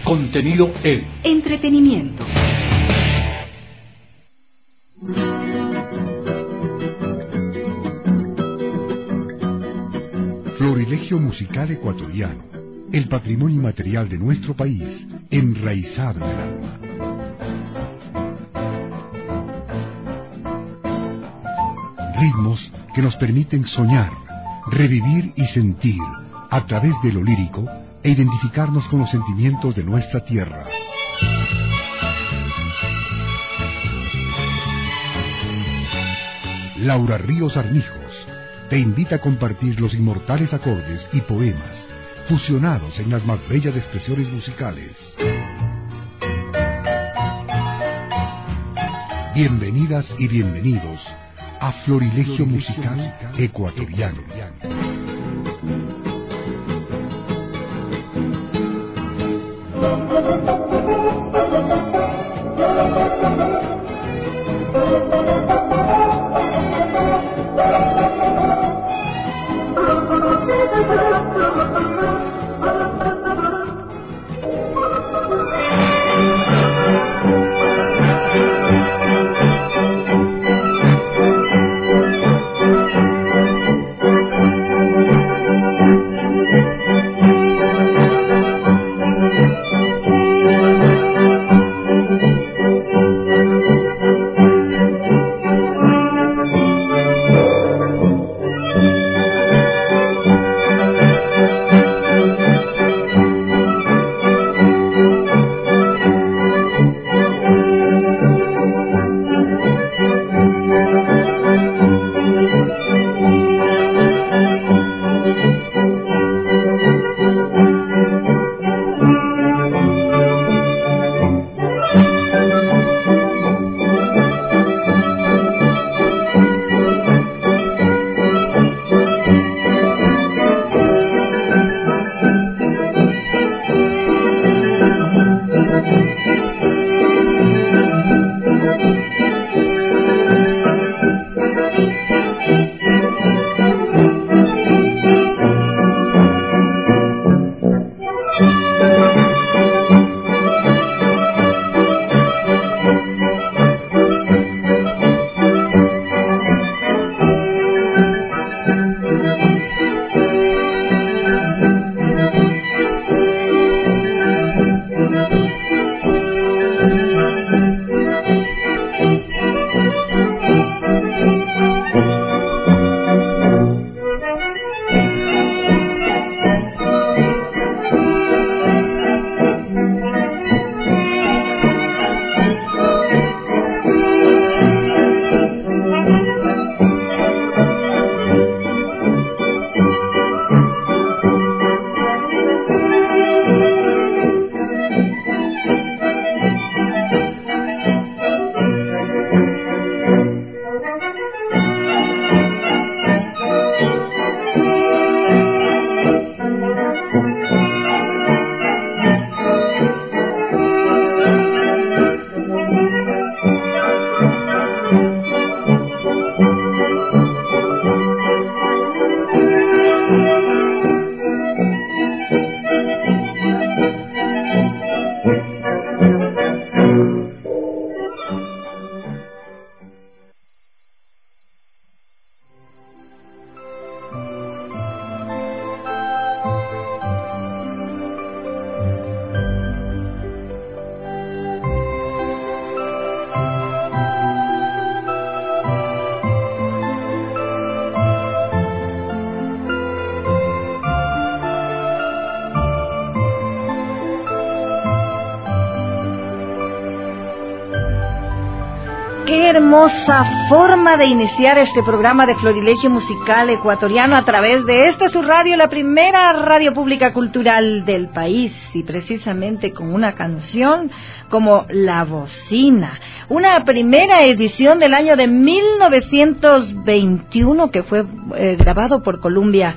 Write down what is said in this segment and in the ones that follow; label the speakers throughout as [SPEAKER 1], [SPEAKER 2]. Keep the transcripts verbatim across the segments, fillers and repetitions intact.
[SPEAKER 1] contenido en
[SPEAKER 2] entretenimiento.
[SPEAKER 3] Florilegio musical ecuatoriano, el patrimonio inmaterial de nuestro país, enraizado en el alma. Ritmos que nos permiten soñar, revivir y sentir, a través de lo lírico, e identificarnos con los sentimientos de nuestra tierra. Laura Ríos Armijos te invita a compartir los inmortales acordes y poemas fusionados en las más bellas expresiones musicales. Bienvenidas y bienvenidos a Florilegio Musical Ecuatoriano.
[SPEAKER 2] Qué hermosa forma de iniciar este programa de Florilegio Musical Ecuatoriano a través de esta su radio, la primera radio pública cultural del país, y precisamente con una canción como La Bocina, una primera edición del año de mil novecientos veintiuno que fue eh, grabado por Columbia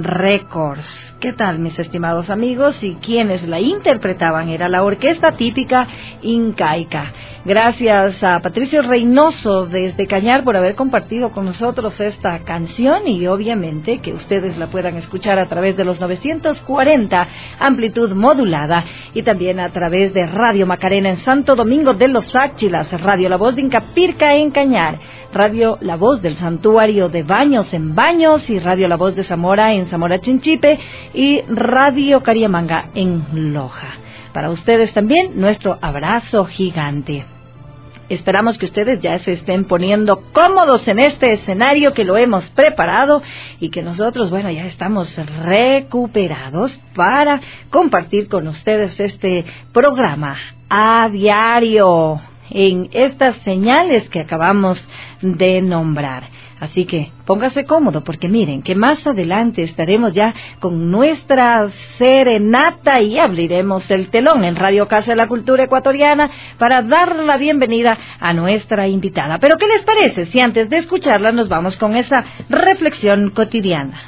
[SPEAKER 2] Records. ¿Qué tal, mis estimados amigos? Y quienes la interpretaban era la orquesta típica incaica. Gracias a Patricio Reynoso Reynoso desde Cañar por haber compartido con nosotros esta canción y obviamente que ustedes la puedan escuchar a través de los novecientos cuarenta amplitud modulada y también a través de Radio Macarena en Santo Domingo de los Áchilas, Radio La Voz de Incapirca en Cañar, Radio La Voz del Santuario de Baños en Baños y Radio La Voz de Zamora en Zamora Chinchipe y Radio Cariamanga en Loja. Para ustedes también nuestro abrazo gigante. Esperamos que ustedes ya se estén poniendo cómodos en este escenario que lo hemos preparado y que nosotros, bueno, ya estamos recuperados para compartir con ustedes este programa a diario en estas señales que acabamos de nombrar. Así que póngase cómodo porque miren que más adelante estaremos ya con nuestra serenata y abriremos el telón en Radio Casa de la Cultura Ecuatoriana para dar la bienvenida a nuestra invitada. Pero ¿qué les parece si antes de escucharla nos vamos con esa reflexión cotidiana?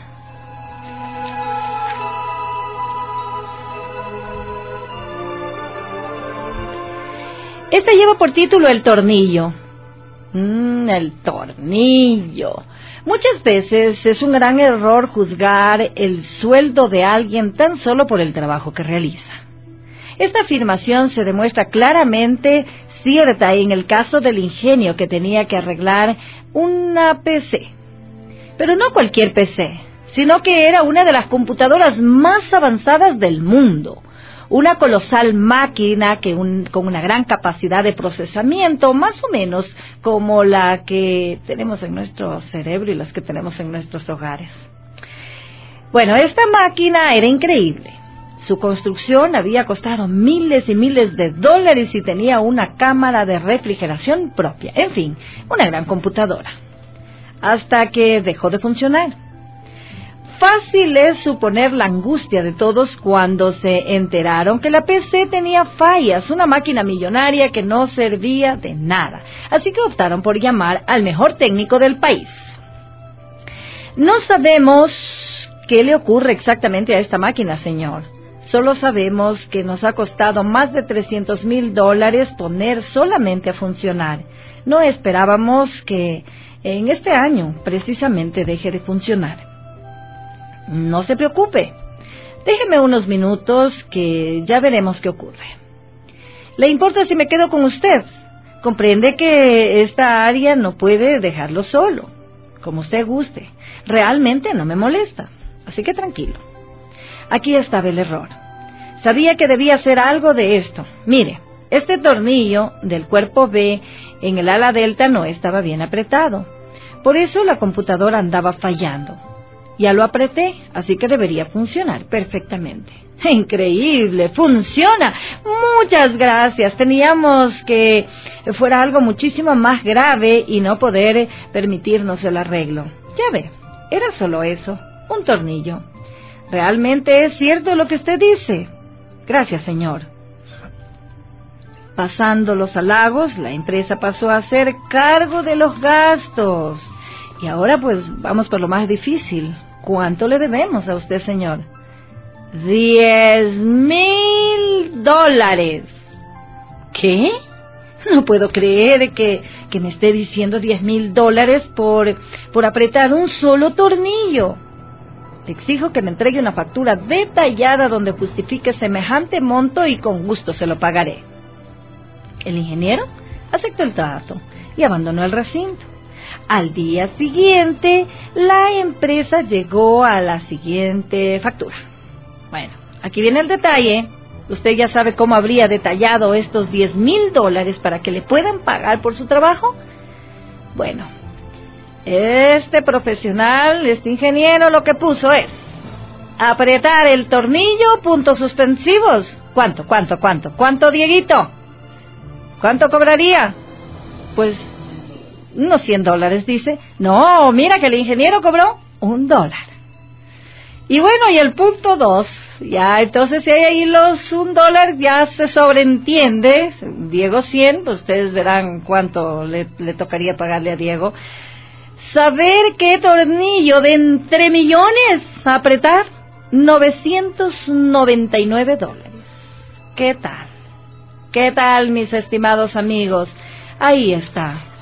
[SPEAKER 2] Esta lleva por título El tornillo. Mm, el tornillo. Muchas veces es un gran error juzgar el sueldo de alguien tan solo por el trabajo que realiza. Esta afirmación se demuestra claramente cierta en el caso del ingenio que tenía que arreglar una P C. Pero no cualquier P C, sino que era una de las computadoras más avanzadas del mundo. Una colosal máquina que un, con una gran capacidad de procesamiento, más o menos como la que tenemos en nuestro cerebro y las que tenemos en nuestros hogares. Bueno, esta máquina era increíble. Su construcción había costado miles y miles de dólares y tenía una cámara de refrigeración propia. En fin, una gran computadora. Hasta que dejó de funcionar. Fácil es suponer la angustia de todos cuando se enteraron que la P C tenía fallas, una máquina millonaria que no servía de nada. Así que optaron por llamar al mejor técnico del país. No sabemos qué le ocurre exactamente a esta máquina, señor. Solo sabemos que nos ha costado más de trescientos mil dólares poner solamente a funcionar. No esperábamos que en este año precisamente deje de funcionar. No se preocupe, déjeme unos minutos que ya veremos qué ocurre. ¿Le importa si me quedo con usted? Comprende que esta área no puede dejarlo solo, como usted guste. Realmente no me molesta, así que tranquilo. Aquí estaba el error. Sabía que debía hacer algo de esto. Mire, este tornillo del cuerpo B en el ala delta no estaba bien apretado. Por eso la computadora andaba fallando. Ya lo apreté, así que debería funcionar perfectamente. ¡Increíble! ¡Funciona! Muchas gracias. Teníamos que fuera algo muchísimo más grave y no poder permitirnos el arreglo. Ya ve, era solo eso, un tornillo. ¿Realmente es cierto lo que usted dice? Gracias, señor. Pasando los halagos, la empresa pasó a hacer cargo de los gastos. Y ahora pues vamos por lo más difícil. ¿Cuánto le debemos a usted, señor? Diez mil dólares. ¿Qué? No puedo creer que, que me esté diciendo diez mil dólares por, por apretar un solo tornillo. Le exijo que me entregue una factura detallada donde justifique semejante monto y con gusto se lo pagaré. El ingeniero aceptó el trato y abandonó el recinto. Al día siguiente, la empresa llegó a la siguiente factura. Bueno, aquí viene el detalle. ¿Usted ya sabe cómo habría detallado estos diez mil dólares para que le puedan pagar por su trabajo? Bueno, este profesional, este ingeniero, lo que puso es apretar el tornillo, puntos suspensivos. ¿Cuánto, cuánto, cuánto? ¿Cuánto, Dieguito? ¿Cuánto cobraría? Pues unos cien dólares, dice. No, mira que el ingeniero cobró un dólar. Y bueno, y el punto dos, ya entonces si hay ahí los un dólar, ya se sobreentiende. Diego cien, pues ustedes verán cuánto le, le tocaría pagarle a Diego. Saber qué tornillo de entre millones a apretar, novecientos noventa y nueve dólares. ¿Qué tal? ¿Qué tal, mis estimados amigos? Ahí está.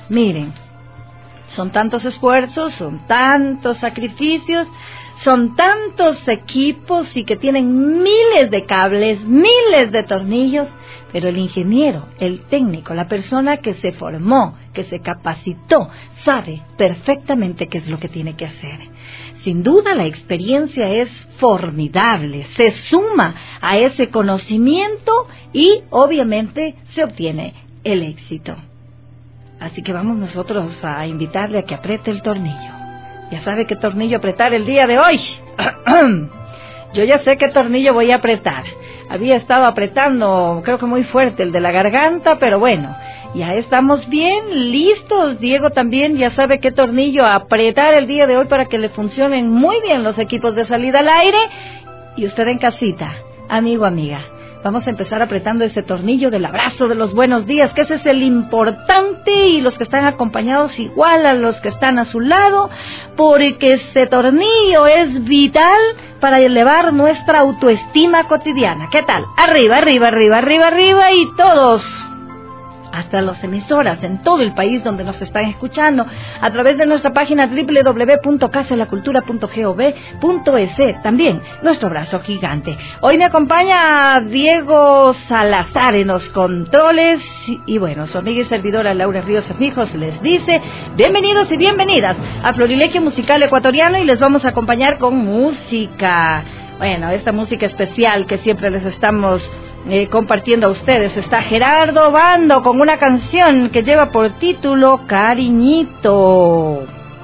[SPEAKER 2] Miren, son tantos esfuerzos, son tantos sacrificios, son tantos equipos y que tienen miles de cables, miles de tornillos, pero el ingeniero, el técnico, la persona que se formó, que se capacitó, sabe perfectamente qué es lo que tiene que hacer. Sin duda la experiencia es formidable, se suma a ese conocimiento y obviamente se obtiene el éxito. Así que vamos nosotros a invitarle a que apriete el tornillo. Ya sabe qué tornillo apretar el día de hoy. Yo ya sé qué tornillo voy a apretar. Había estado apretando, creo que muy fuerte, el de la garganta, pero bueno, ya estamos bien, listos. Diego también ya sabe qué tornillo apretar el día de hoy para que le funcionen muy bien los equipos de salida al aire. Y usted en casita, amigo, amiga, vamos a empezar apretando ese tornillo del abrazo de los buenos días, que ese es el importante, y los que están acompañados igual a los que están a su lado, porque ese tornillo es vital para elevar nuestra autoestima cotidiana. ¿Qué tal? Arriba, arriba, arriba, arriba, arriba, y todos, hasta las emisoras en todo el país donde nos están escuchando, a través de nuestra página doble u doble u doble u punto casa de la cultura punto gov punto es. También nuestro abrazo gigante. Hoy me acompaña Diego Salazar en los controles, y, y bueno, su amiga y servidora Laura Ríos Amigos les dice bienvenidos y bienvenidas a Florilegio Musical Ecuatoriano, y les vamos a acompañar con música. Bueno, esta música especial que siempre les estamos Eh, compartiendo a ustedes. Está Gerardo Bando con una canción que lleva por título Cariñito.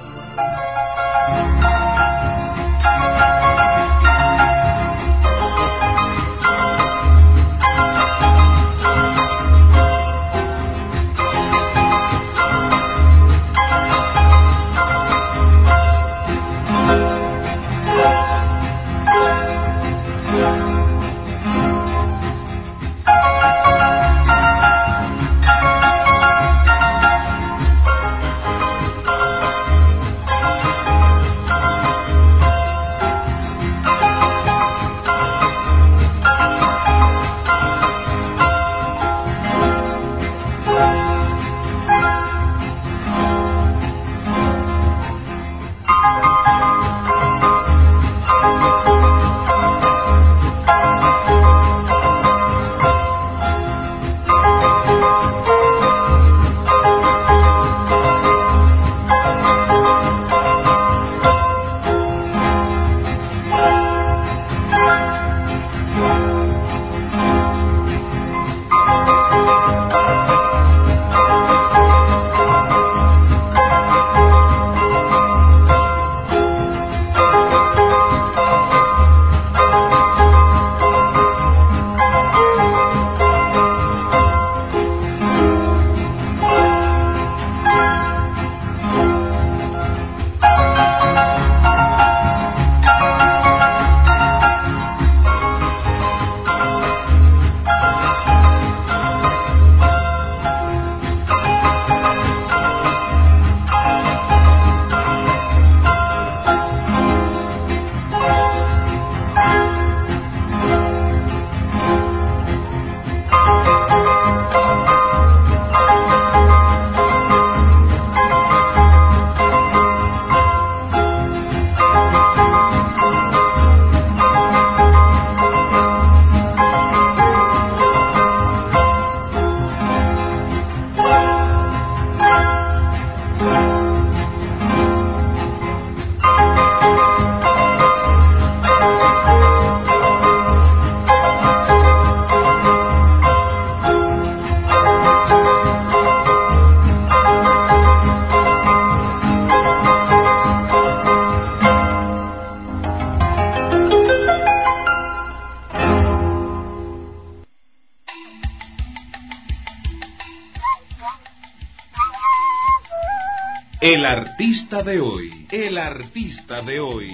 [SPEAKER 1] El artista de hoy, el artista de hoy.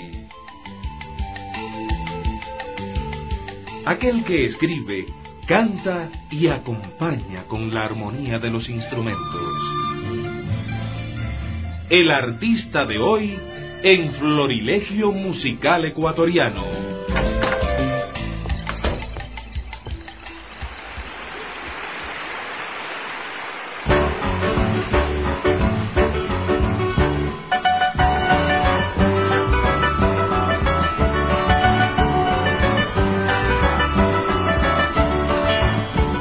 [SPEAKER 1] Aquel que escribe, canta y acompaña con la armonía de los instrumentos. El artista de hoy en Florilegio Musical Ecuatoriano.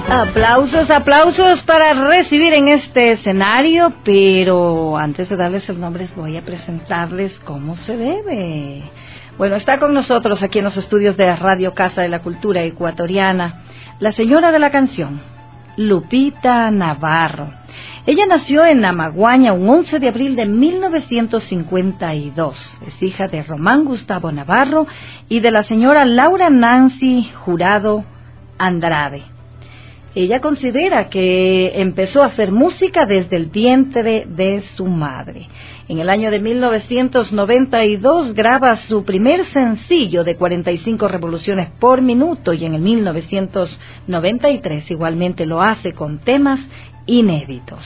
[SPEAKER 2] Aplausos, aplausos para recibir en este escenario, pero antes de darles el nombre voy a presentarles cómo se debe. Bueno, está con nosotros aquí en los estudios de Radio Casa de la Cultura Ecuatoriana la señora de la canción, Lupita Navarro. Ella nació en Amaguaña un once de abril de mil novecientos cincuenta y dos. Es hija de Román Gustavo Navarro y de la señora Laura Nancy Jurado Andrade. Ella considera que empezó a hacer música desde el vientre de su madre. En el año de mil novecientos noventa y dos graba su primer sencillo de cuarenta y cinco revoluciones por minuto y en el mil novecientos noventa y tres igualmente lo hace con temas inéditos.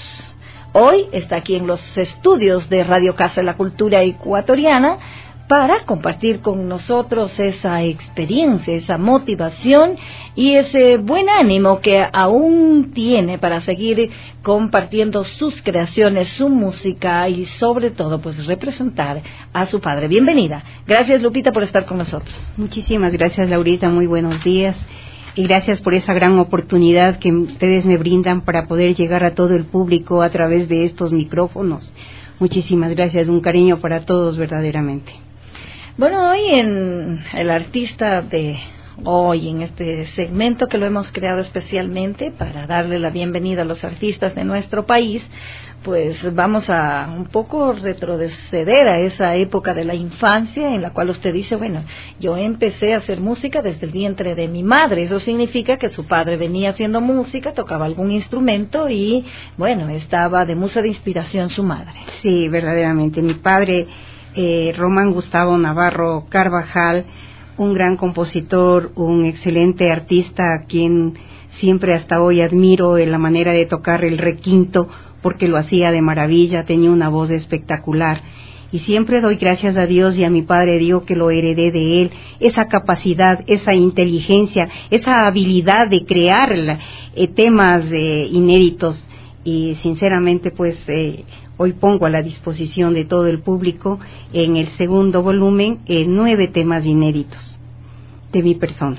[SPEAKER 2] Hoy está aquí en los estudios de Radio Casa de la Cultura Ecuatoriana para compartir con nosotros esa experiencia, esa motivación y ese buen ánimo que aún tiene para seguir compartiendo sus creaciones, su música y sobre todo pues representar a su padre. Bienvenida. Gracias, Lupita, por estar con nosotros.
[SPEAKER 4] Muchísimas gracias, Laurita. Muy buenos días. Y gracias por esa gran oportunidad que ustedes me brindan para poder llegar a todo el público a través de estos micrófonos. Muchísimas gracias. Un cariño para todos verdaderamente.
[SPEAKER 2] Bueno, hoy en el artista de hoy, en este segmento que lo hemos creado especialmente para darle la bienvenida a los artistas de nuestro país, pues vamos a un poco retroceder a esa época de la infancia en la cual usted dice, bueno, yo empecé a hacer música desde el vientre de mi madre. Eso significa que su padre venía haciendo música, tocaba algún instrumento y, bueno, estaba de musa de inspiración su madre.
[SPEAKER 4] Sí, verdaderamente. Mi padre... Eh, Román Gustavo Navarro Carvajal, un gran compositor, un excelente artista a quien siempre hasta hoy admiro en la manera de tocar el requinto porque lo hacía de maravilla, tenía una voz espectacular y siempre doy gracias a Dios y a mi padre, digo que lo heredé de él, esa capacidad, esa inteligencia, esa habilidad de crear eh, temas eh, inéditos y sinceramente pues eh, hoy pongo a la disposición de todo el público en el segundo volumen eh, nueve temas inéditos de mi persona.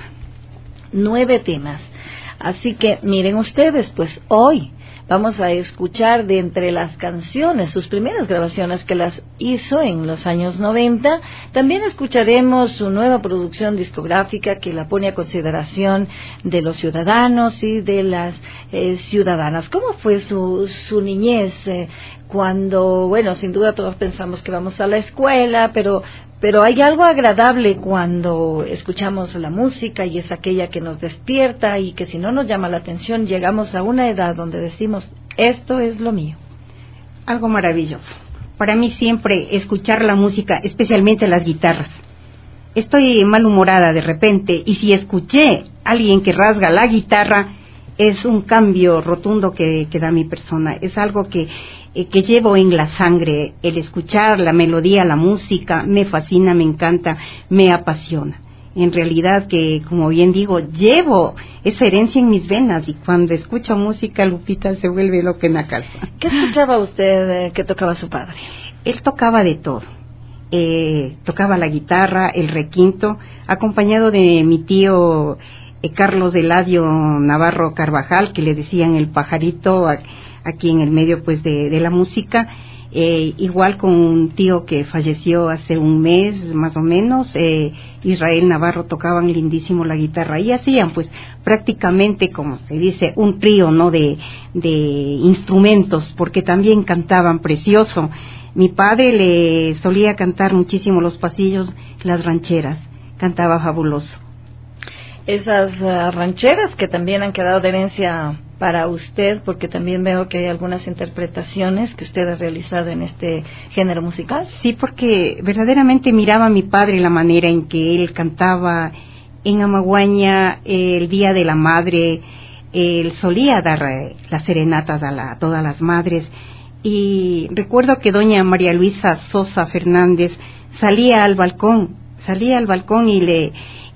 [SPEAKER 2] Nueve temas. Así que miren ustedes, pues hoy vamos a escuchar de entre las canciones, sus primeras grabaciones que las hizo en los años noventa. También escucharemos su nueva producción discográfica que la pone a consideración de los ciudadanos y de las eh, ciudadanas. ¿Cómo fue su, su niñez? Eh, cuando, bueno, sin duda todos pensamos que vamos a la escuela, pero... Pero hay algo agradable cuando escuchamos la música y es aquella que nos despierta y que si no nos llama la atención llegamos a una edad donde decimos, esto es lo mío.
[SPEAKER 4] Algo maravilloso. Para mí siempre escuchar la música, especialmente las guitarras. Estoy malhumorada de repente y si escuché a alguien que rasga la guitarra, es un cambio rotundo que, que da mi persona. Es algo que... que llevo en la sangre, el escuchar la melodía, la música, me fascina, me encanta, me apasiona. En realidad que, como bien digo, llevo esa herencia en mis venas y cuando escucho música, Lupita, se vuelve loca en la casa.
[SPEAKER 2] ¿Qué escuchaba usted eh, que tocaba su padre?
[SPEAKER 4] Él tocaba de todo. Eh, tocaba la guitarra, el requinto, acompañado de mi tío eh, Carlos Eladio Navarro Carvajal, que le decían el pajarito, a, aquí en el medio pues de, de la música, eh, igual con un tío que falleció hace un mes más o menos, eh, Israel Navarro, tocaban lindísimo la guitarra y hacían pues prácticamente como se dice un trío, ¿no? de, de instrumentos, porque también cantaban precioso. Mi padre le solía cantar muchísimo los pasillos, las rancheras, cantaba fabuloso.
[SPEAKER 2] Esas uh, rancheras que también han quedado de herencia para usted, porque también veo que hay algunas interpretaciones que usted ha realizado en este género musical.
[SPEAKER 4] Sí, porque verdaderamente miraba a mi padre la manera en que él cantaba en Amaguaña, eh, el Día de la Madre, eh, él solía dar eh, las serenatas a, la, a todas las madres, y recuerdo que doña María Luisa Sosa Fernández salía al balcón, salía al balcón y le...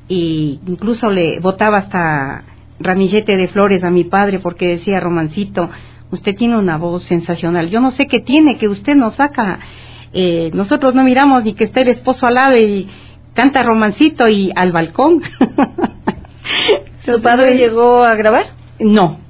[SPEAKER 4] y incluso le botaba hasta ramillete de flores a mi padre porque decía, Romancito, usted tiene una voz sensacional, yo no sé qué tiene, que usted nos saca, eh, nosotros no miramos ni que esté el esposo al lado y canta Romancito y al balcón.
[SPEAKER 2] ¿Su padre llegó a grabar?
[SPEAKER 4] No,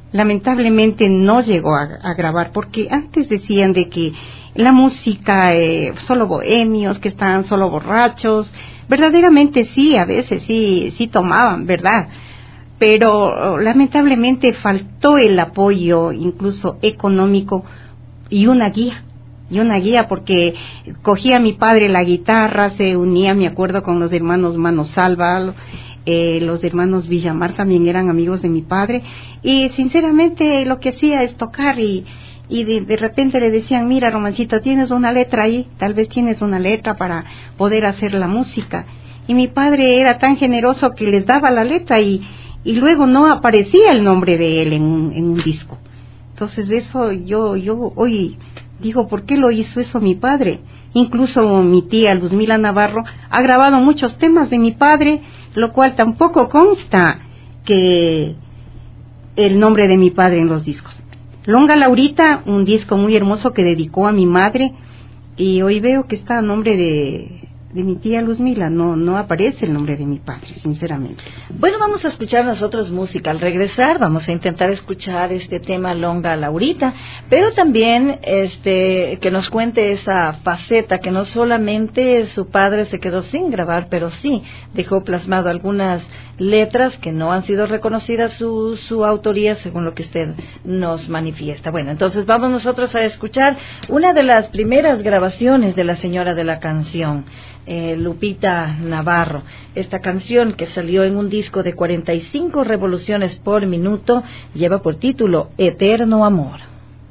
[SPEAKER 4] lamentablemente no llegó a, a grabar, porque antes decían de que la música, eh, solo bohemios, que estaban solo borrachos. Verdaderamente sí, a veces sí, sí tomaban, ¿verdad? Pero lamentablemente faltó el apoyo, incluso económico, y una guía, y una guía, porque cogía mi padre la guitarra, se unía, me acuerdo, con los hermanos Manosalva, eh, los hermanos Villamar también eran amigos de mi padre, y sinceramente lo que hacía es tocar, y, y de, de repente le decían, mira, Romancito, tienes una letra ahí, tal vez tienes una letra para poder hacer la música, y mi padre era tan generoso que les daba la letra, y, y luego no aparecía el nombre de él en un, en un disco. Entonces eso yo, yo hoy digo, ¿por qué lo hizo eso mi padre? Incluso mi tía Luzmila Navarro ha grabado muchos temas de mi padre, lo cual tampoco consta que el nombre de mi padre en los discos. Longa Laurita, un disco muy hermoso que dedicó a mi madre, y hoy veo que está a nombre de, de mi tía Luzmila, no, no aparece el nombre de mi padre, sinceramente.
[SPEAKER 2] Bueno, vamos a escuchar nosotros música. Al regresar vamos a intentar escuchar este tema Longa Laurita, pero también este que nos cuente esa faceta que no solamente su padre se quedó sin grabar, pero sí dejó plasmado algunas letras que no han sido reconocidas su, su autoría, según lo que usted nos manifiesta. Bueno, entonces vamos nosotros a escuchar una de las primeras grabaciones de la señora de la canción, eh, Lupita Navarro. Esta canción, que salió en un disco de cuarenta y cinco revoluciones por minuto, lleva por título Eterno Amor.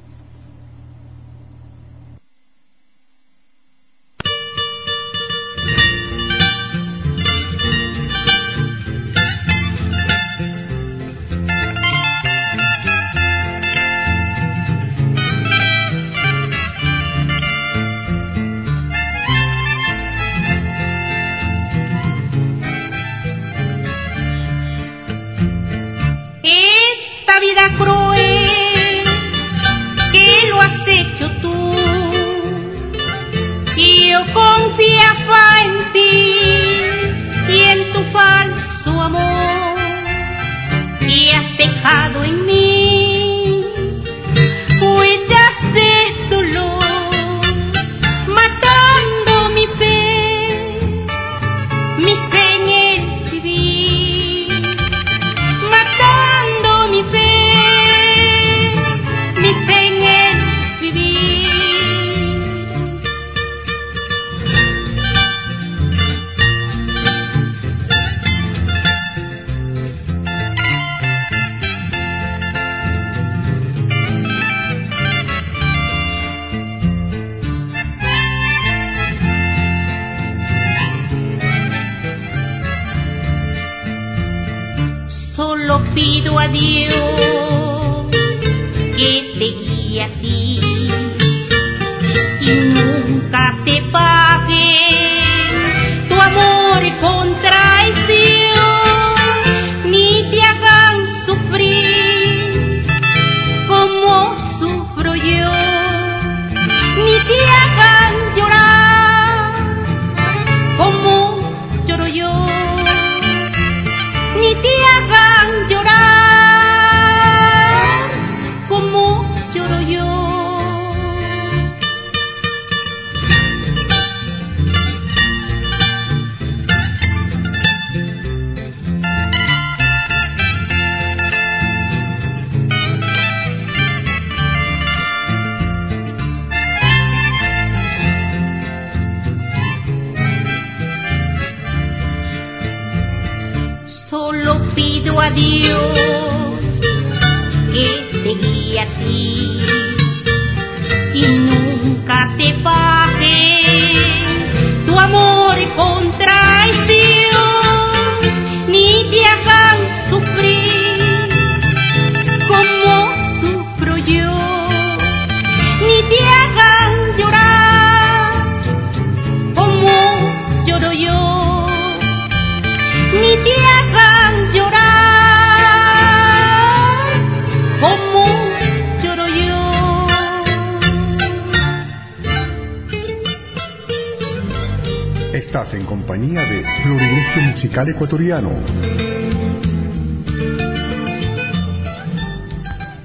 [SPEAKER 5] Vida cruel que lo has hecho tú, y yo confiaba en ti y en tu falso amor, y has dejado en mí huellas de dolor, matando mi fe, mi fe en el vivir, matando mi fe. Solo pido a Dios que te guíe a ti y nunca te pague tu amor con traición, ni te hagan sufrir como sufro yo, ni te hagan llorar como lloro yo, ni te hagan llorar como lloro yo. Solo pido a Dios que te guíe a ti y nunca te baje tu amor con traición, ni te hagan sufrir como sufro yo, ni te hagan llorar como lloro yo, ni te hagan llorar como lloro yo.
[SPEAKER 3] Estás en compañía de Florilegio Musical Ecuatoriano.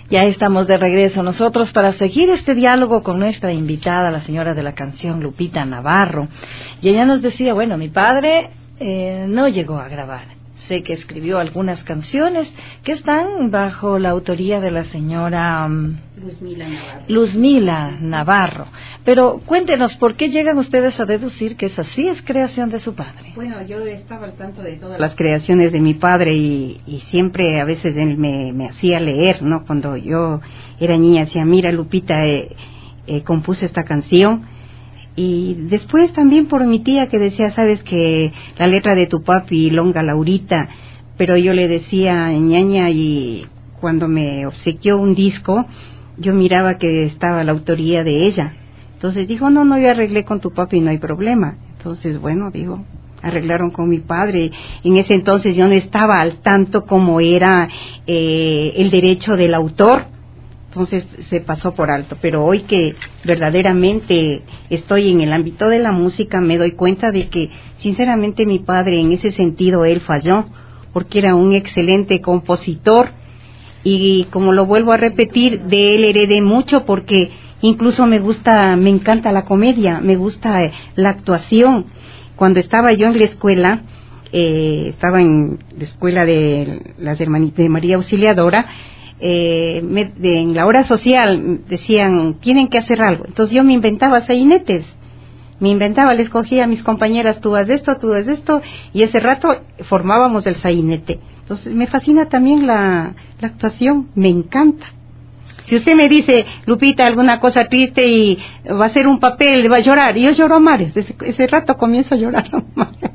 [SPEAKER 2] Ya estamos de regreso nosotros para seguir este diálogo con nuestra invitada, la señora de la canción, Lupita Navarro. Y ella nos decía, bueno, mi padre eh, no llegó a grabar. Sé que escribió algunas canciones que están bajo la autoría de la señora um,
[SPEAKER 4] Luzmila Navarro.
[SPEAKER 2] Luzmila Navarro. Pero cuéntenos, ¿por qué llegan ustedes a deducir que esa sí es creación de su padre?
[SPEAKER 4] Bueno, yo estaba al tanto de todas las creaciones de mi padre y, y siempre a veces él me, me hacía leer, ¿no? Cuando yo era niña, decía, mira Lupita, eh, eh, compuse esta canción. Y después también por mi tía que decía, sabes que la letra de tu papi, Longa Laurita, pero yo le decía, ñaña, y cuando me obsequió un disco, yo miraba que estaba la autoría de ella. Entonces dijo, no, no, yo arreglé con tu papi, no hay problema. Entonces, bueno, digo, arreglaron con mi padre. En ese entonces yo no estaba al tanto como era eh, el derecho del autor. Entonces se pasó por alto, pero hoy que verdaderamente estoy en el ámbito de la música me doy cuenta de que sinceramente mi padre en ese sentido él falló, porque era un excelente compositor y como lo vuelvo a repetir, de él heredé mucho porque incluso me gusta, me encanta la comedia, me gusta la actuación. Cuando estaba yo en la escuela, eh, estaba en la escuela de las hermanitas de María Auxiliadora, Eh, me, de, en la hora social decían tienen que hacer algo, entonces yo me inventaba sainetes, me inventaba, les cogía a mis compañeras, tú haz esto, tú haz esto, y ese rato formábamos el sainete. Entonces me fascina también la, la actuación, me encanta. Si usted me dice, Lupita, alguna cosa triste y va a hacer un papel, va a llorar, y yo lloro a mares, ese, ese rato comienzo a llorar a mares.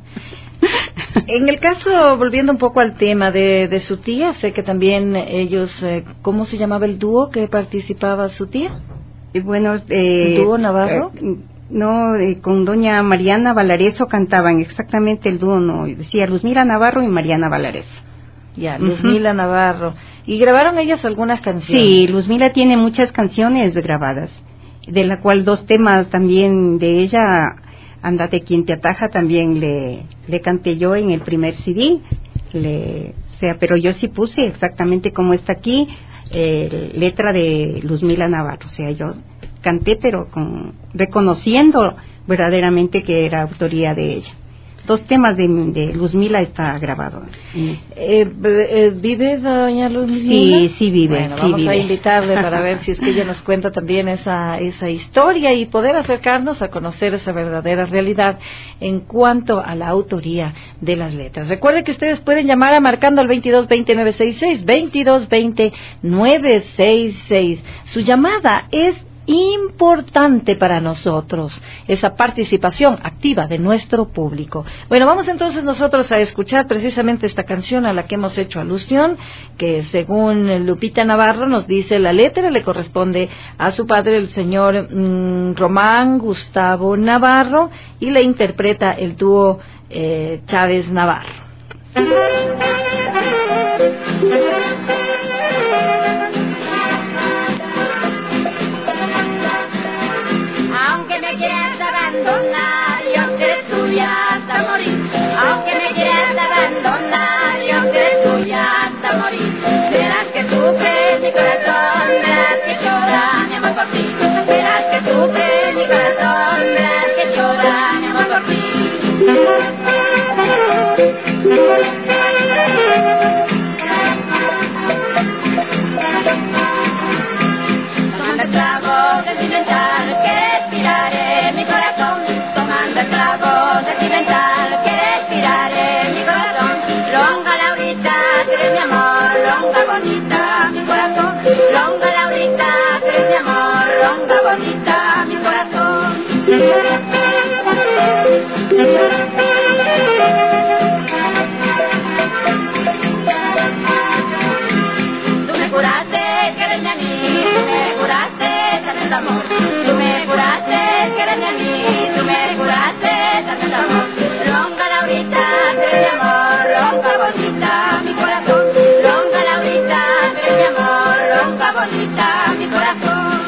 [SPEAKER 2] En el caso, volviendo un poco al tema de, de su tía, sé que también ellos, eh, ¿cómo se llamaba el dúo que participaba su tía?
[SPEAKER 4] Y bueno, eh,
[SPEAKER 2] ¿Dúo Navarro?
[SPEAKER 4] Eh, no, eh, con doña Mariana Valareso cantaban exactamente el dúo, no, decía Luzmila Navarro y Mariana Valareso.
[SPEAKER 2] Ya, Luzmila uh-huh. Navarro. ¿Y grabaron ellas algunas canciones?
[SPEAKER 4] Sí, Luzmila tiene muchas canciones grabadas, de la cual dos temas también de ella... Ándate quien te ataja también le, le canté yo en el primer C D, le, o sea, pero yo sí puse exactamente como está aquí, eh, letra de Luzmila Navarro, o sea, yo canté pero con, reconociendo verdaderamente que era autoría de ella. Dos temas de, de Luzmila está grabado.
[SPEAKER 2] Eh, eh, ¿Vive doña Luzmila?
[SPEAKER 4] Sí, sí vive.
[SPEAKER 2] Bueno,
[SPEAKER 4] sí
[SPEAKER 2] vamos
[SPEAKER 4] vive.
[SPEAKER 2] a invitarle para ver si es que ella nos cuenta también esa, esa historia y poder acercarnos a conocer esa verdadera realidad en cuanto a la autoría de las letras. Recuerde que ustedes pueden llamar a marcando al veintidós veinte nueve sesenta y seis, veintidós veinte nueve sesenta y seis. Su llamada es importante para nosotros, esa participación activa de nuestro público. Bueno, vamos entonces nosotros a escuchar precisamente esta canción a la que hemos hecho alusión, que según Lupita Navarro nos dice la letra le corresponde a su padre, el señor mmm, Román Gustavo Navarro, y le interpreta el dúo eh, Chávez Navarro.
[SPEAKER 5] Abandonar, yo que tuya hasta morir. Aunque me quieras abandonar, yo que tuya hasta morir. Verás que sufre mi corazón, verás que llora mi amor por ti. Verás que sufre mi corazón, verás que llora mi amor por ti. Tomando el trago sentimental que respiraré mi corazón, tomando el trago sentimental que respiraré mi corazón. Longa Laurita, tú eres mi amor, longa bonita mi corazón. Longa Laurita, tú eres mi amor, longa bonita mi corazón. Tú me curaste, quererme a mí, tú me curaste, tanto amor. Tú me curaste, quererme a mí, tú me curaste, tanto amor. Longa Laurita, tú eres mi amor, longa bonita mi corazón. Longa Laurita, tú eres mi amor, longa bonita mi corazón.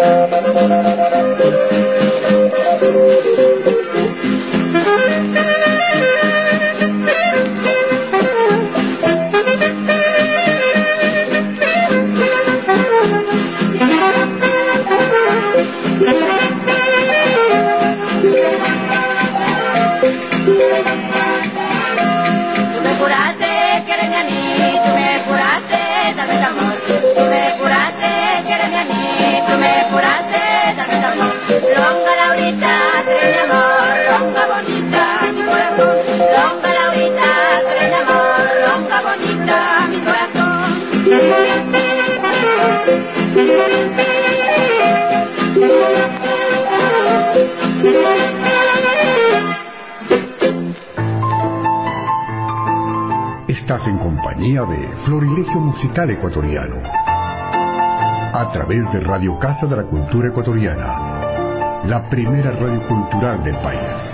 [SPEAKER 3] Estás en compañía de Florilegio Musical Ecuatoriano, a través de Radio Casa de la Cultura Ecuatoriana, la primera radio cultural del país.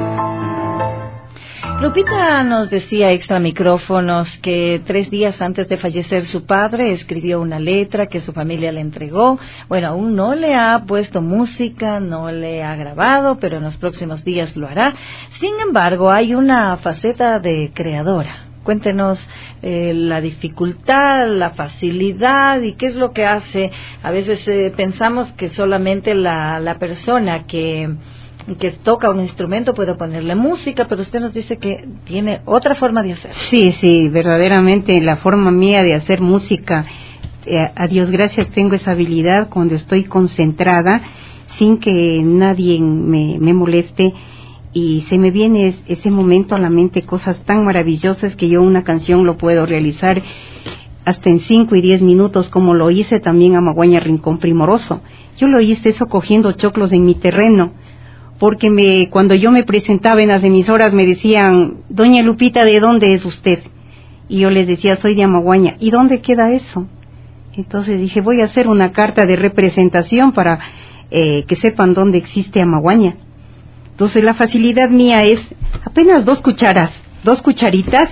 [SPEAKER 2] Lupita nos decía extra micrófonos que tres días antes de fallecer su padre escribió una letra que su familia le entregó. Bueno, aún no le ha puesto música, no le ha grabado, pero en los próximos días lo hará. Sin embargo, hay una faceta de creadora. Cuéntenos eh, la dificultad, la facilidad y qué es lo que hace. A veces eh, pensamos que solamente la, la persona que, que toca un instrumento puede ponerle música, pero usted nos dice que tiene otra forma de hacer.
[SPEAKER 4] Sí, sí, verdaderamente la forma mía de hacer música, eh, a Dios gracias tengo esa habilidad cuando estoy concentrada, sin que nadie me, me moleste. Y se me viene es, ese momento a la mente, cosas tan maravillosas que yo una canción lo puedo realizar hasta en cinco y diez minutos, como lo hice también a Maguaña Rincón Primoroso. Yo lo hice eso cogiendo choclos en mi terreno, porque me, cuando yo me presentaba en las emisoras me decían, doña Lupita, ¿de dónde es usted? Y yo les decía, soy de Amaguaña. ¿Y dónde queda eso? Entonces dije, voy a hacer una carta de representación para eh, que sepan dónde existe Amaguaña. Entonces la facilidad mía es apenas dos cucharas, dos cucharitas,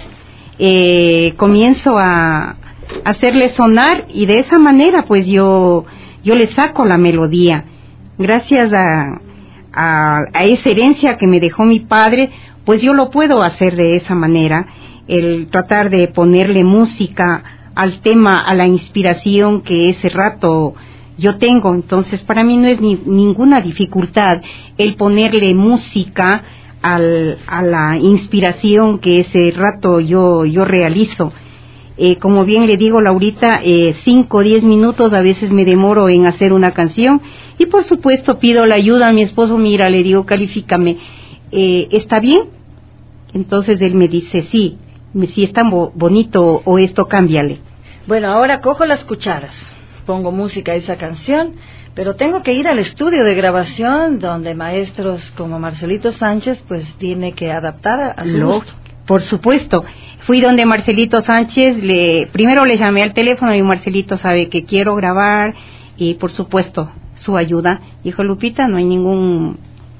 [SPEAKER 4] eh, comienzo a hacerle sonar y de esa manera pues yo yo le saco la melodía. Gracias a, a, a esa herencia que me dejó mi padre, pues yo lo puedo hacer de esa manera, el tratar de ponerle música al tema, a la inspiración que ese rato yo tengo. Entonces para mí no es ni, ninguna dificultad el ponerle música al, a la inspiración que ese rato yo yo realizo. Eh, como bien le digo, Laurita, eh, cinco o diez minutos a veces me demoro en hacer una canción y por supuesto pido la ayuda a mi esposo. Mira, le digo, califícame, eh, ¿está bien? Entonces él me dice, sí, si está bo- bonito o esto cámbiale.
[SPEAKER 2] Bueno, ahora cojo las cucharas, pongo música a esa canción, pero tengo que ir al estudio de grabación donde maestros como Marcelito Sánchez pues tiene que adaptar a, a su
[SPEAKER 4] Lo,
[SPEAKER 2] gusto.
[SPEAKER 4] Por supuesto, fui donde Marcelito Sánchez, le primero le llamé al teléfono y Marcelito sabe que quiero grabar y por supuesto su ayuda. Dijo, Lupita, no hay ningún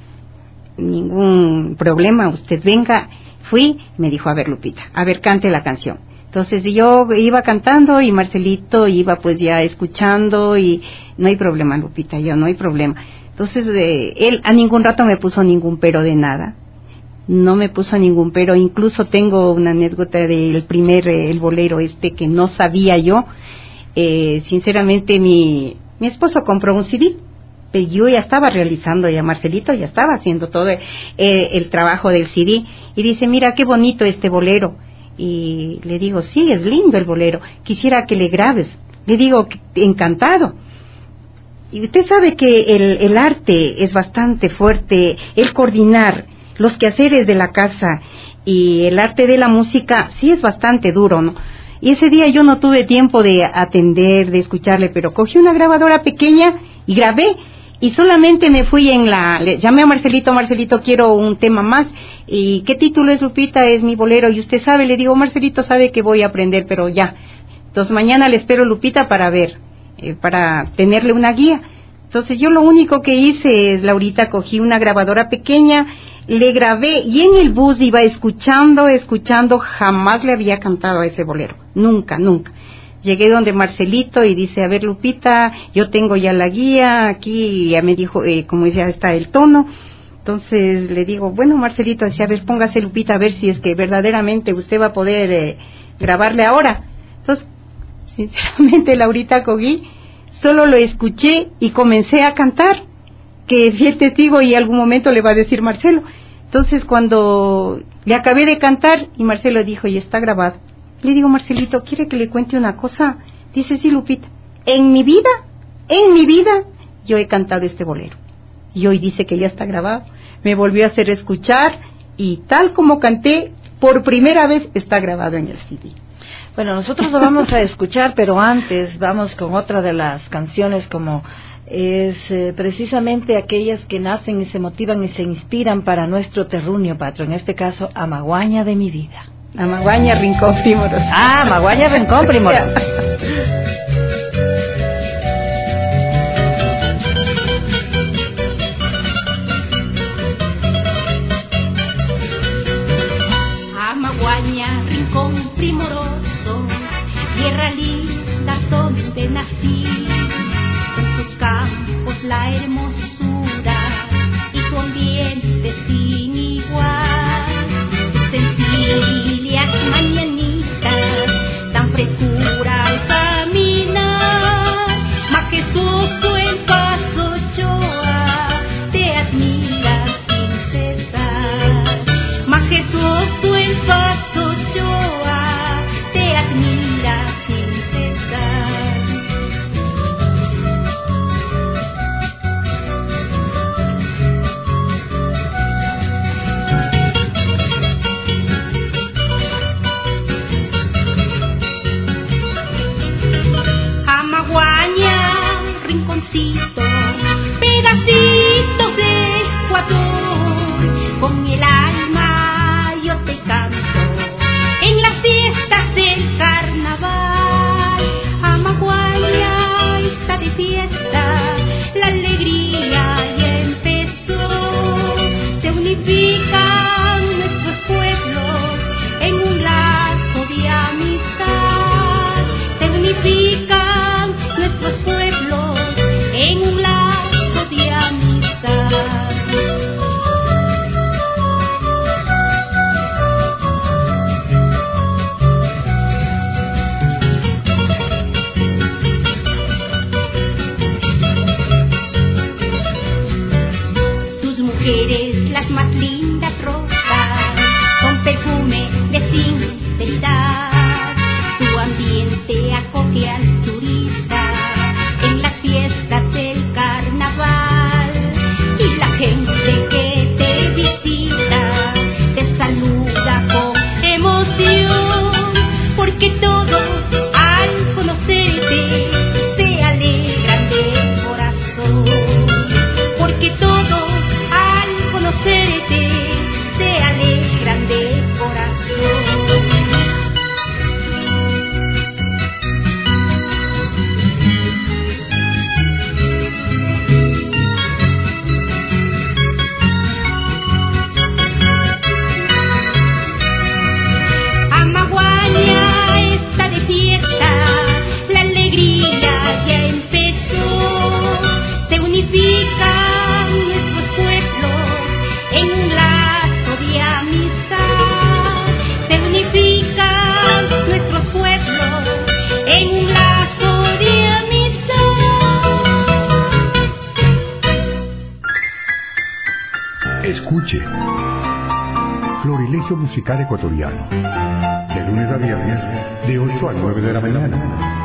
[SPEAKER 4] ningún problema, usted venga. Fui, me dijo, a ver Lupita, a ver, cante la canción. Entonces yo iba cantando y Marcelito iba pues ya escuchando y no hay problema, Lupita, yo no hay problema. Entonces eh, él a ningún rato me puso ningún pero de nada, no me puso ningún pero. Incluso tengo una anécdota del primer, eh, el bolero este que no sabía yo. Eh, sinceramente mi, mi esposo compró un C D, yo ya estaba realizando, ya Marcelito ya estaba haciendo todo eh, el trabajo del C D y dice, mira qué bonito este bolero. Y le digo, sí, es lindo el bolero, quisiera que le grabes. Le digo, encantado. Y usted sabe que el, el arte es bastante fuerte, el coordinar los quehaceres de la casa y el arte de la música sí es bastante duro, ¿no? Y ese día yo no tuve tiempo de atender, de escucharle, pero cogí una grabadora pequeña y grabé. Y solamente me fui en la... Le llamé a Marcelito, Marcelito, quiero un tema más. ¿Y qué título es, Lupita? Es mi bolero. Y usted sabe, le digo, Marcelito sabe que voy a aprender, pero ya. Entonces mañana le espero, Lupita, para ver, eh, para tenerle una guía. Entonces yo lo único que hice es, Laurita, cogí una grabadora pequeña, le grabé y en el bus iba escuchando, escuchando, jamás le había cantado a ese bolero. Nunca, nunca. llegué donde Marcelito y dice, a ver Lupita, yo tengo ya la guía, aquí ya me dijo, eh, como ya está el tono. Entonces le digo, bueno Marcelito, decía, a ver, póngase Lupita, a ver si es que verdaderamente usted va a poder eh, grabarle ahora. Entonces, sinceramente, Laurita cogí, solo lo escuché y comencé a cantar, que si el testigo y algún momento le va a decir Marcelo. Entonces cuando le acabé de cantar y Marcelo dijo, y está grabado, le digo, Marcelito, ¿quiere que le cuente una cosa? Dice, sí Lupita, en mi vida, en mi vida, yo he cantado este bolero. Y hoy dice que ya está grabado, me volvió a hacer escuchar y tal como canté, por primera vez está grabado en el C D.
[SPEAKER 2] Bueno, nosotros lo vamos a escuchar, pero antes vamos con otra de las canciones, como es eh, precisamente aquellas que nacen y se motivan y se inspiran para nuestro terruño patrio, en este caso, Amaguaña de mi vida.
[SPEAKER 4] Amaguaña, Rincón Primoroso.
[SPEAKER 2] Ah, Amaguaña, Rincón Primoroso.
[SPEAKER 6] Amaguaña, Rincón Primoroso, tierra linda donde nací, son tus campos la hermosura y tu ambiente sin igual, sencillas mañanitas, tan frescura al caminar, majestuoso el paso Ochoa, te admira sin cesar, majestuoso el paso Ochoa, te admira sin cesar. Amaguaña, rinconcito, pedacitos de Ecuador, con el alma yo te canto en las fiestas del carnaval. Amaguaña está de fiesta, la alegría ya empezó, se unifican nuestros pueblos en un lazo de amistad, se unifican nuestros pueblos en un lazo de amistad. Tus mujeres, las más lindas rosas, con perfume de sinceridad, tu ambiente acoge al turista en las fiestas del carnaval, y la gente que te visita te saluda con emoción, porque todos al conocerte se alegran de corazón, porque todos al conocerte se alegran de corazón. Amaguaña está de fiesta, la alegría ya empezó, se unifican nuestros pueblos en un lazo de amistad, se unifican nuestros pueblos en un lazo de amistad.
[SPEAKER 3] Escuche. Florilegio Musical Ecuatoriano. De lunes a viernes, de ocho a nueve de la mañana.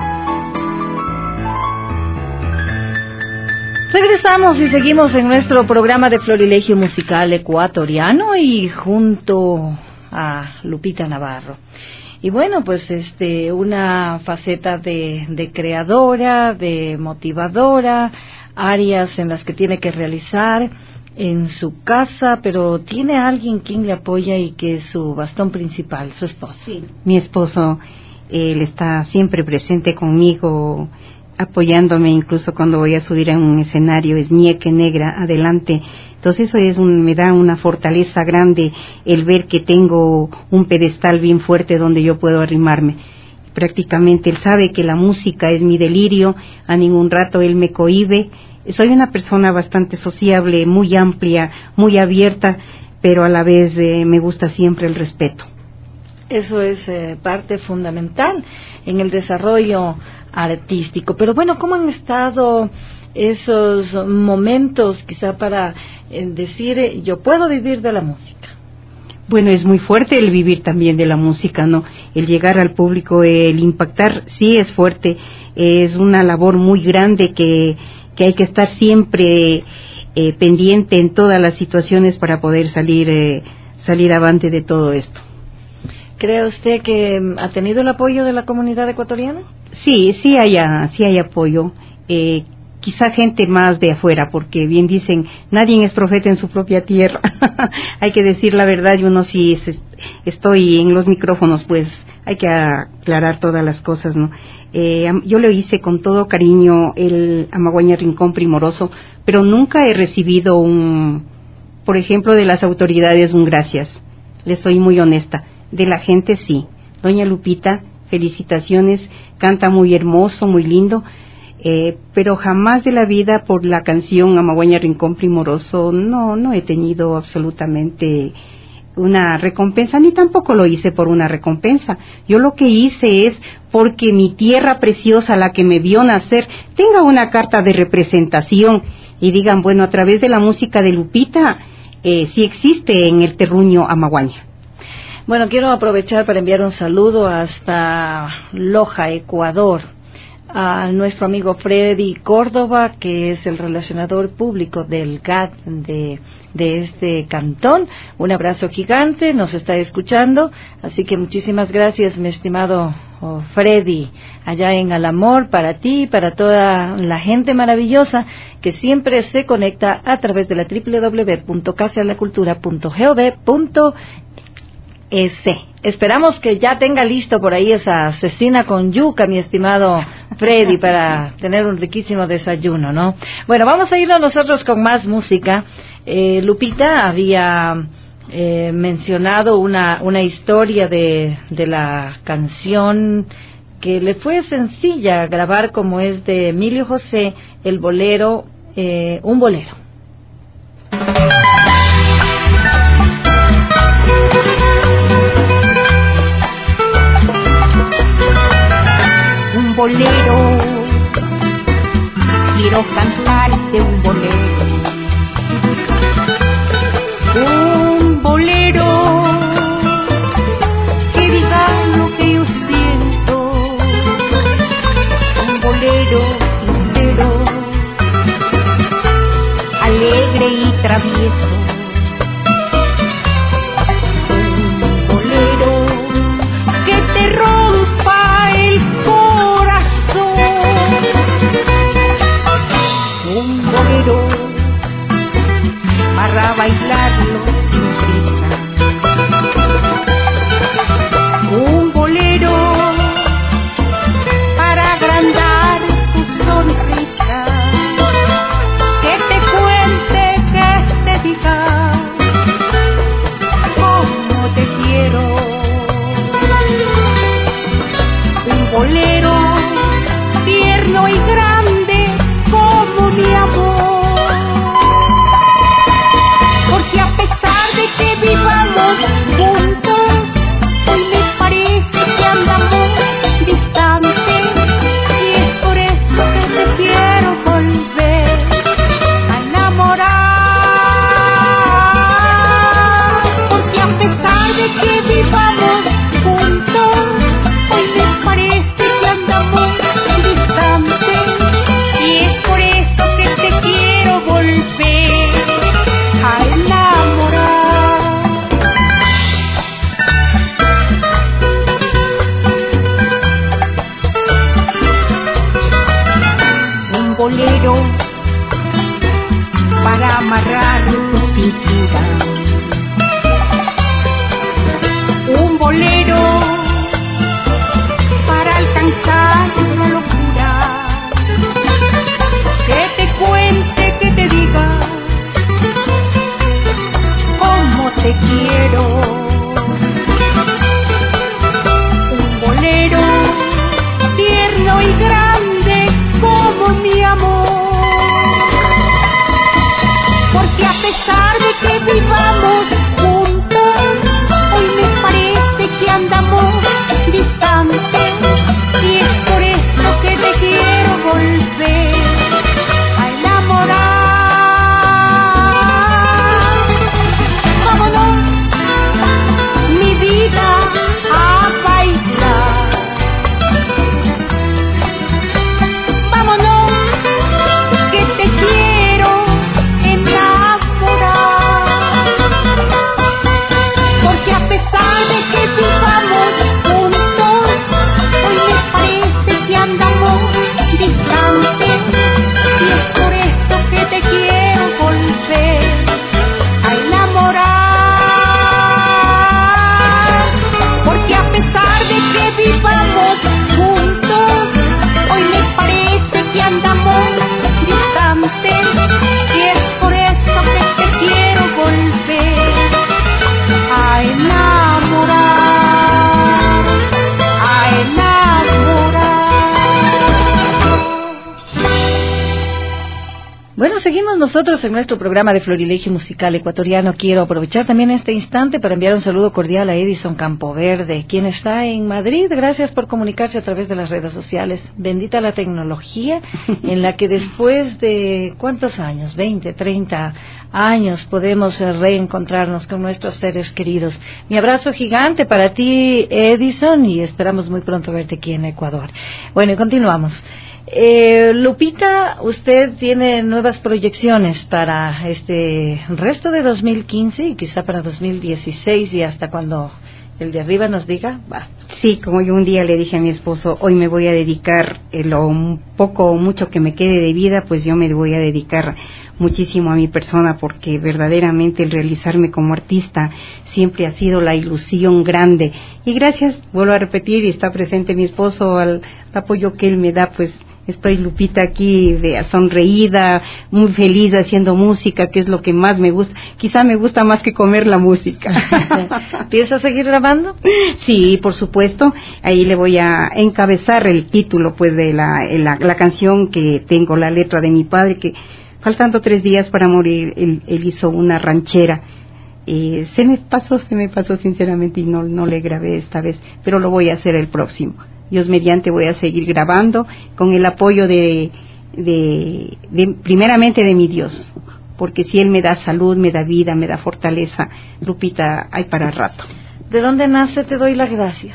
[SPEAKER 2] Regresamos y seguimos en nuestro programa de Florilegio Musical Ecuatoriano y junto a Lupita Navarro. Y bueno, pues este una faceta de, de creadora, de motivadora, áreas en las que tiene que realizar en su casa, pero tiene a alguien quien le apoya y que es su bastón principal, su esposo.
[SPEAKER 4] Sí, mi esposo, él está siempre presente conmigo, apoyándome incluso cuando voy a subir a un escenario, es ñeque negra, adelante. Entonces eso es un, me da una fortaleza grande el ver que tengo un pedestal bien fuerte donde yo puedo arrimarme. prácticamente él sabe que la música es mi delirio, a ningún rato él me cohíbe. Soy una persona bastante sociable, muy amplia, muy abierta, pero a la vez eh, me gusta siempre el respeto.
[SPEAKER 2] Eso es eh, parte fundamental en el desarrollo artístico. Pero bueno, ¿cómo han estado esos momentos quizá para eh, decir eh, yo puedo vivir de la música?
[SPEAKER 4] Bueno, es muy fuerte el vivir también de la música, ¿no? El llegar al público, el impactar, sí es fuerte, es una labor muy grande que, que hay que estar siempre eh, pendiente en todas las situaciones para poder salir, eh, salir avante de todo esto.
[SPEAKER 2] ¿Cree usted que ha tenido el apoyo de la comunidad ecuatoriana?
[SPEAKER 4] Sí, sí hay, sí hay apoyo. Eh, quizá gente más de afuera, porque bien dicen, nadie es profeta en su propia tierra. Hay que decir la verdad, y uno si es, estoy en los micrófonos, pues hay que aclarar todas las cosas, ¿no? Eh, yo lo hice con todo cariño el Amaguaña Rincón Primoroso, pero nunca he recibido un, por ejemplo, de las autoridades un gracias. Les soy muy honesta. De la gente sí. Doña Lupita, felicitaciones, canta muy hermoso, muy lindo, eh, pero jamás de la vida por la canción Amaguaña Rincón Primoroso no, no he tenido absolutamente una recompensa, ni tampoco lo hice por una recompensa. Yo lo que hice es porque mi tierra preciosa, la que me vio nacer, tenga una carta de representación y digan, bueno, a través de la música de Lupita, eh, sí existe en el terruño Amaguaña.
[SPEAKER 2] Bueno, quiero aprovechar para enviar un saludo hasta Loja, Ecuador, a nuestro amigo Freddy Córdoba, que es el relacionador público del G A T de, de este cantón. Un abrazo gigante, nos está escuchando, así que muchísimas gracias, mi estimado oh, Freddy, allá en Alamor, para ti y para toda la gente maravillosa que siempre se conecta a través de la doble u doble u doble u punto casa de la cultura punto gov punto ese. Esperamos que ya tenga listo por ahí esa cecina con yuca, mi estimado Freddy, para tener un riquísimo desayuno, ¿no? Bueno, vamos a irnos nosotros con más música. Eh, Lupita había eh, mencionado una, una historia de, de la canción que le fue sencilla grabar, como es de Emilio José, el bolero, eh, un bolero.
[SPEAKER 6] Bolero, quiero cantarte un bolero, un bolero que diga lo que yo siento, un bolero sincero, alegre y travieso, un bolero que te rompa el un bolero para bailarlo sin prisa, un bolero para agrandar tu sonrisa, que te cuente, que te diga cómo te quiero, un bolero tierno y grande como mi amor, porque a pesar de que vivamos juntos, hoy me parece que andamos distantes, y es por eso que te quiero volver a enamorar, porque a pesar de que vivamos juntos, hoy me parece que andamos distantes, y es por eso que te quiero volver a enamorar. Un bolero para amarrar tu cintura, un bolero para alcanzar la locura, que te cuente, que te diga cómo te quiero, un bolero
[SPEAKER 2] nosotros en nuestro programa de Florilegio Musical Ecuatoriano. Quiero aprovechar también este instante para enviar un saludo cordial a Edison Campoverde, quien está en Madrid. Gracias por comunicarse a través de las redes sociales. Bendita la tecnología en la que después de ¿cuántos años? veinte, treinta años podemos reencontrarnos con nuestros seres queridos. Mi abrazo gigante para ti, Edison, y esperamos muy pronto verte aquí en Ecuador. Bueno, y continuamos. Eh, Lupita, usted tiene nuevas proyecciones para este resto de dos mil quince y quizá para dos mil dieciséis y hasta cuando el de arriba nos diga, va.
[SPEAKER 4] Sí, como yo un día le dije a mi esposo, hoy me voy a dedicar eh, lo un poco o mucho que me quede de vida, pues yo me voy a dedicar muchísimo a mi persona, porque verdaderamente el realizarme como artista siempre ha sido la ilusión grande. Y gracias, vuelvo a repetir, y está presente mi esposo, al apoyo que él me da, pues estoy, Lupita, aquí de sonreída, muy feliz haciendo música, que es lo que más me gusta. Quizá me gusta más que comer la música.
[SPEAKER 2] ¿Piensas seguir grabando?
[SPEAKER 4] Sí, por supuesto. Ahí le voy a encabezar el título, pues, de la, la, la canción que tengo, la letra de mi padre, que faltando tres días para morir, él, él hizo una ranchera. Eh, se me pasó, se me pasó sinceramente y no, no le grabé esta vez, pero lo voy a hacer el próximo. Dios mediante voy a seguir grabando con el apoyo de, de, de primeramente de mi Dios, porque si Él me da salud, me da vida, me da fortaleza, Lupita, hay para rato.
[SPEAKER 2] ¿De dónde nace Te doy las gracias?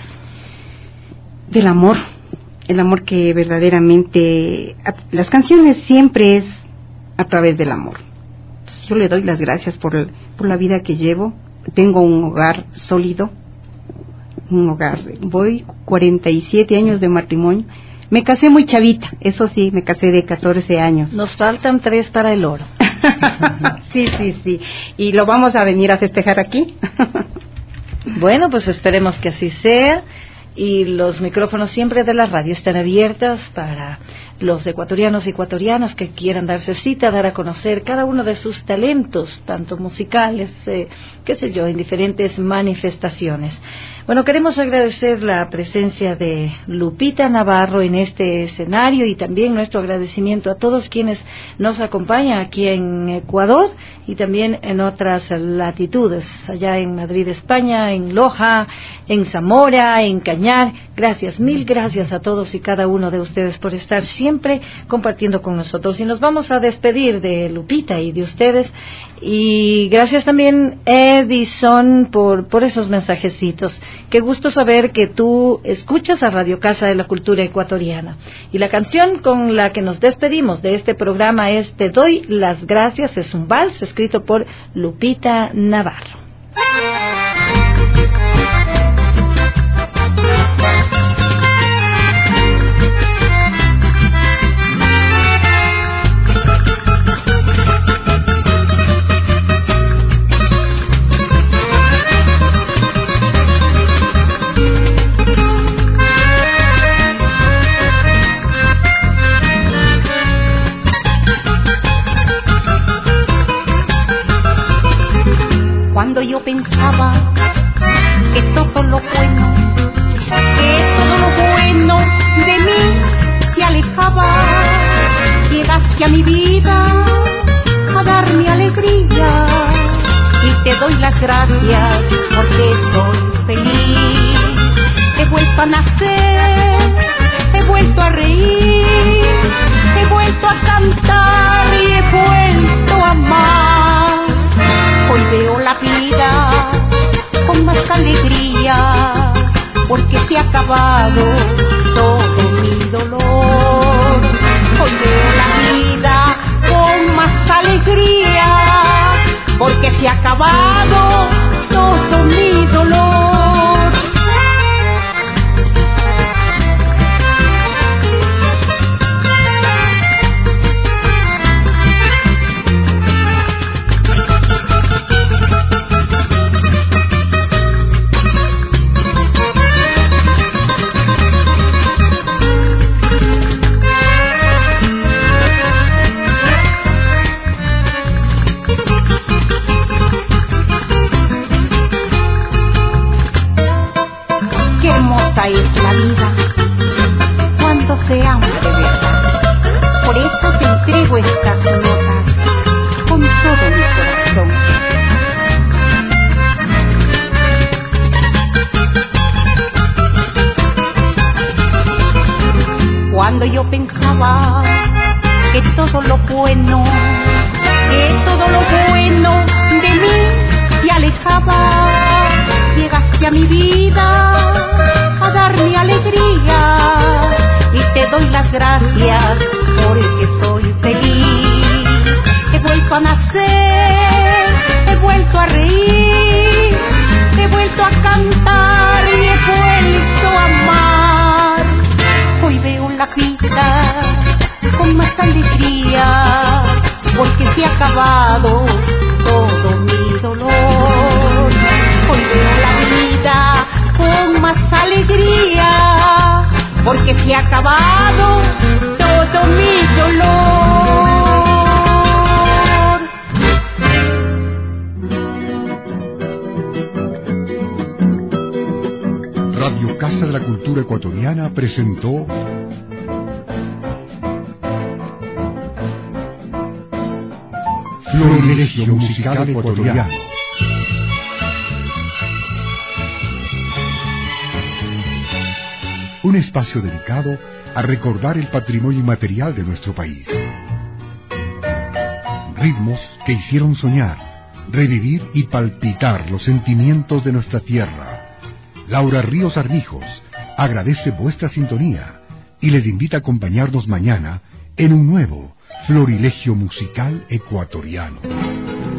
[SPEAKER 4] Del amor, el amor que verdaderamente, las canciones siempre es a través del amor. Entonces, yo le doy las gracias por, el, por la vida que llevo. Tengo un hogar sólido, un hogar, voy cuarenta y siete años de matrimonio. Me casé muy chavita, eso sí, me casé de catorce años.
[SPEAKER 2] Nos faltan tres para el oro.
[SPEAKER 4] Sí, sí, sí, y lo vamos a venir a festejar aquí.
[SPEAKER 2] Bueno, pues esperemos que así sea. Y los micrófonos siempre de la radio están abiertos para los ecuatorianos y ecuatorianas que quieran darse cita, dar a conocer cada uno de sus talentos, tanto musicales, eh, qué sé yo, en diferentes manifestaciones. Bueno, queremos agradecer la presencia de Lupita Navarro en este escenario y también nuestro agradecimiento a todos quienes nos acompañan aquí en Ecuador y también en otras latitudes, allá en Madrid, España, en Loja, en Zamora, en Cañar. Gracias, mil gracias a todos y cada uno de ustedes por estar siempre compartiendo con nosotros. Y nos vamos a despedir de Lupita y de ustedes. Y gracias también, Edison, por, por esos mensajecitos. Qué gusto saber que tú escuchas a Radio Casa de la Cultura Ecuatoriana. Y la canción con la que nos despedimos de este programa es Te doy las gracias. Es un vals escrito por Lupita Navarro.
[SPEAKER 6] Cuando yo pensaba que todo lo bueno, que todo lo bueno de mí se alejaba, llegaste a mi vida a darme alegría y te doy las gracias porque soy feliz. He vuelto a nacer, he vuelto a reír, he vuelto a cantar y he vuelto a amar. Hoy veo la vida con más alegría, porque se ha acabado todo mi dolor. Hoy veo la vida con más alegría, porque se ha acabado todo mi dolor. Es la vida cuando se ama de verdad. Por eso te entrego estas notas cuando yo pensaba que todo lo bueno, que todo lo bueno de mí se alejaba, llegaste a mi vida a darme alegría y te doy las gracias porque soy feliz. He vuelto a nacer, he vuelto a reír, he vuelto a cantar y he vuelto a amar. Hoy veo la vida con más alegría porque se ha acabado todo mi dolor. Hoy veo la vida con más alegría porque se ha acabado todo mi dolor.
[SPEAKER 3] Radio Casa de la Cultura Ecuatoriana presentó Florilegio Musical Ecuatoriano. Un espacio dedicado a recordar el patrimonio inmaterial de nuestro país. Ritmos que hicieron soñar, revivir y palpitar los sentimientos de nuestra tierra. Laura Ríos Armijos agradece vuestra sintonía y les invita a acompañarnos mañana en un nuevo Florilegio Musical Ecuatoriano.